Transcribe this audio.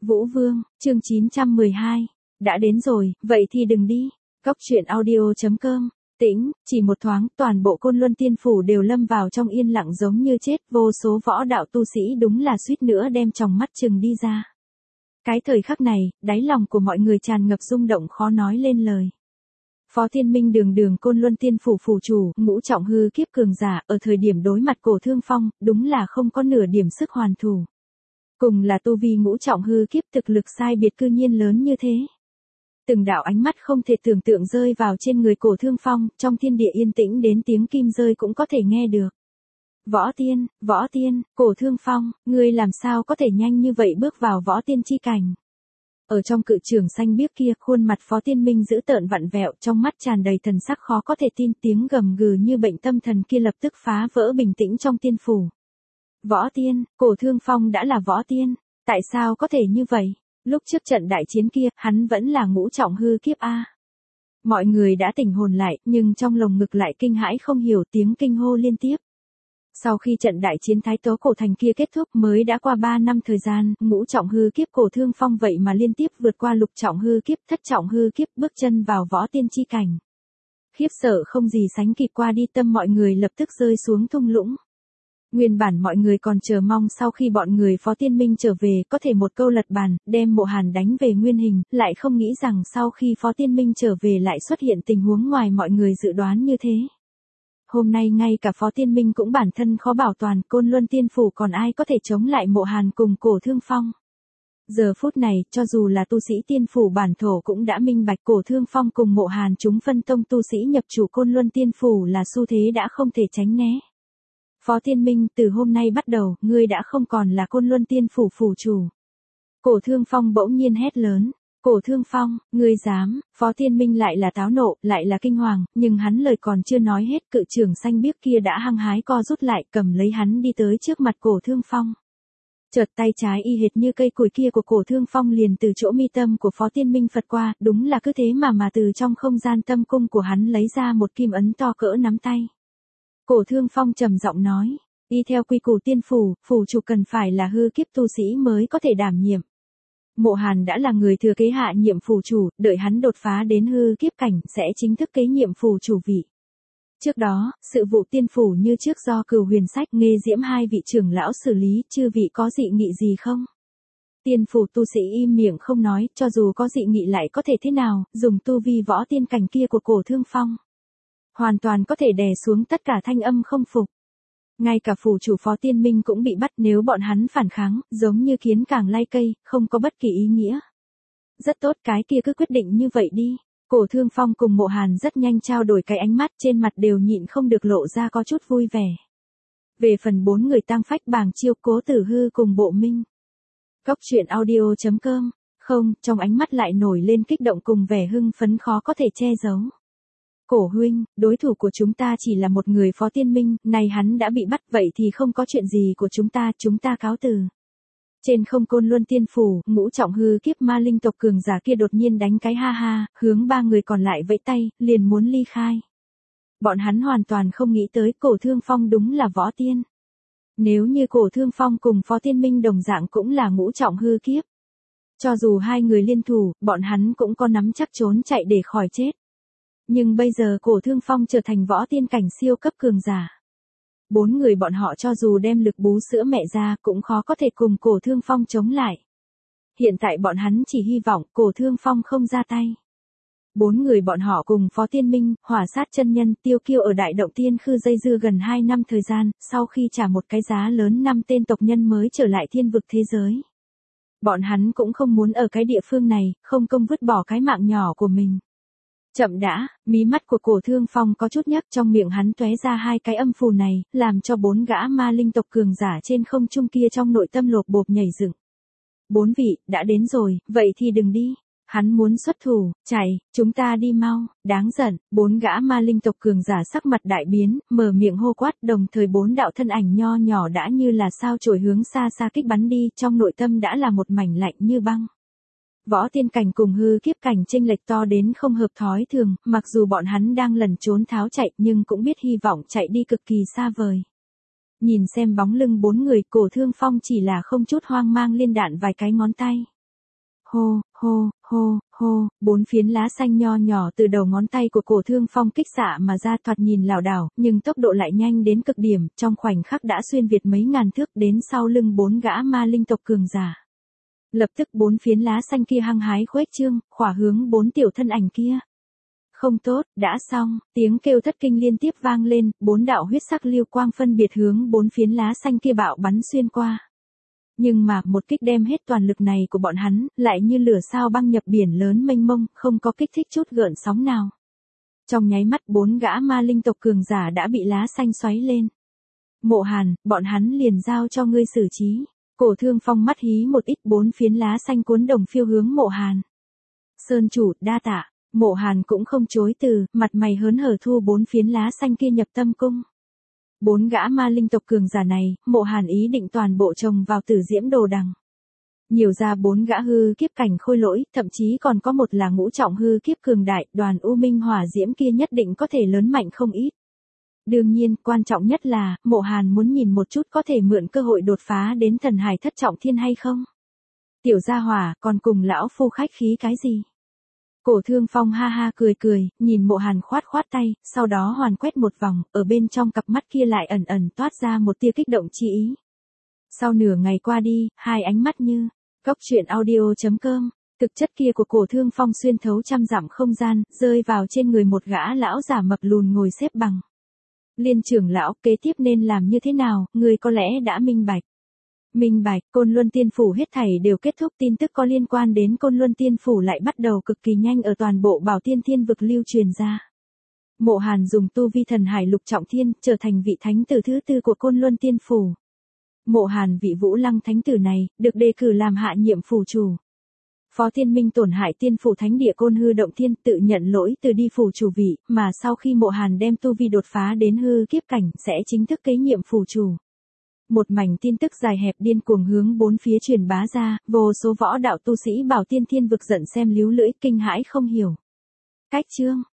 Vũ Vương, chương 912. Đã đến rồi, vậy thì đừng đi. Cốc truyện audio.com. Tĩnh, chỉ một thoáng, toàn bộ Côn Luân Tiên Phủ đều lâm vào trong yên lặng giống như chết, vô số võ đạo tu sĩ đúng là suýt nữa đem tròng mắt chừng đi ra. Cái thời khắc này, đáy lòng của mọi người tràn ngập rung động khó nói lên lời. Phó Thiên Minh đường Côn Luân Tiên Phủ phủ chủ, ngũ trọng hư kiếp cường giả, ở thời điểm đối mặt Cổ Thương Phong, đúng là không có nửa điểm sức hoàn thủ. Cùng là tu vi ngũ trọng hư kiếp, thực lực sai biệt cư nhiên lớn như thế. Từng đạo ánh mắt không thể tưởng tượng rơi vào trên người Cổ Thương Phong, trong thiên địa yên tĩnh đến tiếng kim rơi cũng có thể nghe được. Võ tiên, Cổ Thương Phong, ngươi làm sao có thể nhanh như vậy bước vào võ tiên chi cảnh. Ở trong cự trường xanh biếc kia, khuôn mặt Phó Thiên Minh giữ tợn vặn vẹo, trong mắt tràn đầy thần sắc khó có thể tin, tiếng gầm gừ như bệnh tâm thần kia lập tức phá vỡ bình tĩnh trong tiên phủ. Võ tiên, Cổ Thương Phong đã là võ tiên, tại sao có thể như vậy? Lúc trước trận đại chiến kia, hắn vẫn là ngũ trọng hư kiếp a. Mọi người đã tỉnh hồn lại, nhưng trong lồng ngực lại kinh hãi không hiểu, tiếng kinh hô liên tiếp. Sau khi trận đại chiến Thái Tố Cổ Thành kia kết thúc, mới đã qua 3 năm thời gian, ngũ trọng hư kiếp Cổ Thương Phong vậy mà liên tiếp vượt qua lục trọng hư kiếp, thất trọng hư kiếp, bước chân vào võ tiên chi cảnh. Khiếp sợ không gì sánh kịp, qua đi tâm mọi người lập tức rơi xuống thung lũng. Nguyên bản mọi người còn chờ mong sau khi bọn người Phó Thiên Minh trở về có thể một câu lật bàn, đem Mộ Hàn đánh về nguyên hình, lại không nghĩ rằng sau khi Phó Thiên Minh trở về lại xuất hiện tình huống ngoài mọi người dự đoán như thế. Hôm nay ngay cả Phó Thiên Minh cũng bản thân khó bảo toàn, Côn Luân Tiên Phủ còn ai có thể chống lại Mộ Hàn cùng Cổ Thương Phong. Giờ phút này, cho dù là tu sĩ Tiên Phủ bản thổ cũng đã minh bạch, Cổ Thương Phong cùng Mộ Hàn chúng phân tông tu sĩ nhập chủ Côn Luân Tiên Phủ là xu thế đã không thể tránh né. Phó Thiên Minh, từ hôm nay bắt đầu, ngươi đã không còn là Côn Luân Tiên Phủ phủ chủ. Cổ Thương Phong bỗng nhiên hét lớn. Cổ Thương Phong, ngươi dám? Phó Thiên Minh lại là táo nộ, lại là kinh hoàng, nhưng hắn lời còn chưa nói hết, cự trưởng xanh biếc kia đã hăng hái co rút lại, cầm lấy hắn đi tới trước mặt Cổ Thương Phong. Chợt tay trái y hệt như cây củi kia của Cổ Thương Phong liền từ chỗ mi tâm của Phó Thiên Minh phật qua, đúng là cứ thế mà từ trong không gian tâm cung của hắn lấy ra một kim ấn to cỡ nắm tay. Cổ Thương Phong trầm giọng nói, y theo quy củ tiên phủ, phủ chủ cần phải là hư kiếp tu sĩ mới có thể đảm nhiệm. Mộ Hàn đã là người thừa kế hạ nhiệm phủ chủ, đợi hắn đột phá đến hư kiếp cảnh sẽ chính thức kế nhiệm phủ chủ vị. Trước đó, sự vụ tiên phủ như trước do Cửu Huyền Sách, Nghê Diễm hai vị trưởng lão xử lý, chư vị có dị nghị gì không? Tiên phủ tu sĩ im miệng không nói, cho dù có dị nghị lại có thể thế nào, dùng tu vi võ tiên cảnh kia của Cổ Thương Phong. Hoàn toàn có thể đè xuống tất cả thanh âm không phục. Ngay cả phủ chủ Phó Thiên Minh cũng bị bắt, nếu bọn hắn phản kháng, giống như kiến càng lai cây, không có bất kỳ ý nghĩa. Rất tốt, cái kia cứ quyết định như vậy đi. Cổ Thương Phong cùng Mộ Hàn rất nhanh trao đổi cái ánh mắt, trên mặt đều nhịn không được lộ ra có chút vui vẻ. Về phần 4 người Tang Phách, Bàng Chiêu, Cố Tử Hư cùng Bộ Minh. Cốc truyện audio.com. Không, trong ánh mắt lại nổi lên kích động cùng vẻ hưng phấn khó có thể che giấu. Cổ huynh, đối thủ của chúng ta chỉ là một người Phó Thiên Minh, này hắn đã bị bắt, vậy thì không có chuyện gì của chúng ta cáo từ. Trên không Côn Luân Tiên Phủ, ngũ trọng hư kiếp ma linh tộc cường giả kia đột nhiên đánh cái ha ha, hướng 3 người còn lại vẫy tay, liền muốn ly khai. Bọn hắn hoàn toàn không nghĩ tới Cổ Thương Phong đúng là võ tiên. Nếu như Cổ Thương Phong cùng Phó Thiên Minh đồng dạng cũng là ngũ trọng hư kiếp. Cho dù hai người liên thủ, bọn hắn cũng có nắm chắc trốn chạy để khỏi chết. Nhưng bây giờ Cổ Thương Phong trở thành võ tiên cảnh siêu cấp cường giả. 4 người bọn họ cho dù đem lực bú sữa mẹ ra cũng khó có thể cùng Cổ Thương Phong chống lại. Hiện tại bọn hắn chỉ hy vọng Cổ Thương Phong không ra tay. 4 người bọn họ cùng Phó Thiên Minh, Hỏa Sát chân nhân, Tiêu Kiêu ở Đại Động Tiên Khư dây dưa gần 2 năm thời gian, sau khi trả một cái giá lớn 5 tên tộc nhân mới trở lại thiên vực thế giới. Bọn hắn cũng không muốn ở cái địa phương này, không công vứt bỏ cái mạng nhỏ của mình. Chậm đã, mí mắt của Cổ Thương Phong có chút nhấc, trong miệng hắn tóe ra 2 cái âm phù này, làm cho 4 gã ma linh tộc cường giả trên không trung kia trong nội tâm lột bột nhảy dựng. 4 vị, đã đến rồi, vậy thì đừng đi. Hắn muốn xuất thủ, chạy, chúng ta đi mau, đáng giận. 4 gã ma linh tộc cường giả sắc mặt đại biến, mở miệng hô quát, đồng thời 4 đạo thân ảnh nho nhỏ đã như là sao chổi hướng xa xa kích bắn đi, trong nội tâm đã là một mảnh lạnh như băng. Võ tiên cảnh cùng hư kiếp cảnh chênh lệch to đến không hợp thói thường, mặc dù bọn hắn đang lẩn trốn tháo chạy nhưng cũng biết hy vọng chạy đi cực kỳ xa vời. Nhìn xem bóng lưng 4 người, Cổ Thương Phong chỉ là không chút hoang mang liên đạn vài cái ngón tay. hô, hô, hô, hô, 4 phiến lá xanh nho nhỏ từ đầu ngón tay của Cổ Thương Phong kích xạ mà ra, thoạt nhìn lảo đảo, nhưng tốc độ lại nhanh đến cực điểm, trong khoảnh khắc đã xuyên việt mấy ngàn thước đến sau lưng 4 gã ma linh tộc cường giả. Lập tức 4 phiến lá xanh kia hăng hái khuếch trương, khỏa hướng 4 tiểu thân ảnh kia. Không tốt, đã xong, tiếng kêu thất kinh liên tiếp vang lên, 4 đạo huyết sắc lưu quang phân biệt hướng 4 phiến lá xanh kia bạo bắn xuyên qua. Nhưng mà, một kích đem hết toàn lực này của bọn hắn, lại như lửa sao băng nhập biển lớn mênh mông, không có kích thích chút gợn sóng nào. Trong nháy mắt 4 gã ma linh tộc cường giả đã bị lá xanh xoáy lên. Mộ Hàn, bọn hắn liền giao cho ngươi xử trí. Cổ Thương Phong mắt hí một ít, 4 phiến lá xanh cuốn đồng phiêu hướng Mộ Hàn. Sơn chủ, đa tạ. Mộ Hàn cũng không chối từ, mặt mày hớn hở thu 4 phiến lá xanh kia nhập tâm cung. 4 gã ma linh tộc cường giả này, Mộ Hàn ý định toàn bộ trồng vào Tử Diễm Đồ Đằng. Nhiều ra 4 gã hư kiếp cảnh khôi lỗi, thậm chí còn có một là ngũ trọng hư kiếp cường đại, đoàn U Minh Hỏa Diễm kia nhất định có thể lớn mạnh không ít. Đương nhiên, quan trọng nhất là, Mộ Hàn muốn nhìn một chút có thể mượn cơ hội đột phá đến thần hải thất trọng thiên hay không. Tiểu gia hỏa, còn cùng lão phu khách khí cái gì? Cổ Thương Phong ha ha cười cười, nhìn Mộ Hàn khoát khoát tay, sau đó hoàn quét một vòng, ở bên trong cặp mắt kia lại ẩn ẩn toát ra một tia kích động chi ý. Sau nửa ngày qua đi, hai ánh mắt như, Cốc Truyện Audio.com, thực chất kia của Cổ Thương Phong xuyên thấu trăm dặm không gian, rơi vào trên người một gã lão giả mập lùn ngồi xếp bằng. Liên trưởng lão, kế tiếp nên làm như thế nào, người có lẽ đã minh bạch. Minh bạch, Côn Luân Tiên Phủ hết thảy đều kết thúc, tin tức có liên quan đến Côn Luân Tiên Phủ lại bắt đầu cực kỳ nhanh ở toàn bộ Bảo Tiên Thiên vực lưu truyền ra. Mộ Hàn dùng tu vi thần hải lục trọng thiên, trở thành vị thánh tử thứ 4 của Côn Luân Tiên Phủ. Mộ Hàn vị Vũ Lăng thánh tử này, được đề cử làm hạ nhiệm phủ chủ. Phó Thiên Minh tổn hại Tiên Phủ Thánh Địa Côn Hư Động Thiên, tự nhận lỗi từ đi phủ chủ vị, mà sau khi Mộ Hàn đem tu vi đột phá đến hư kiếp cảnh, sẽ chính thức kế nhiệm phủ chủ. Một mảnh tin tức dài hẹp điên cuồng hướng 4 phía truyền bá ra, vô số võ đạo tu sĩ Bảo Tiên Thiên vực giận xem líu lưỡi, kinh hãi không hiểu. Cách chương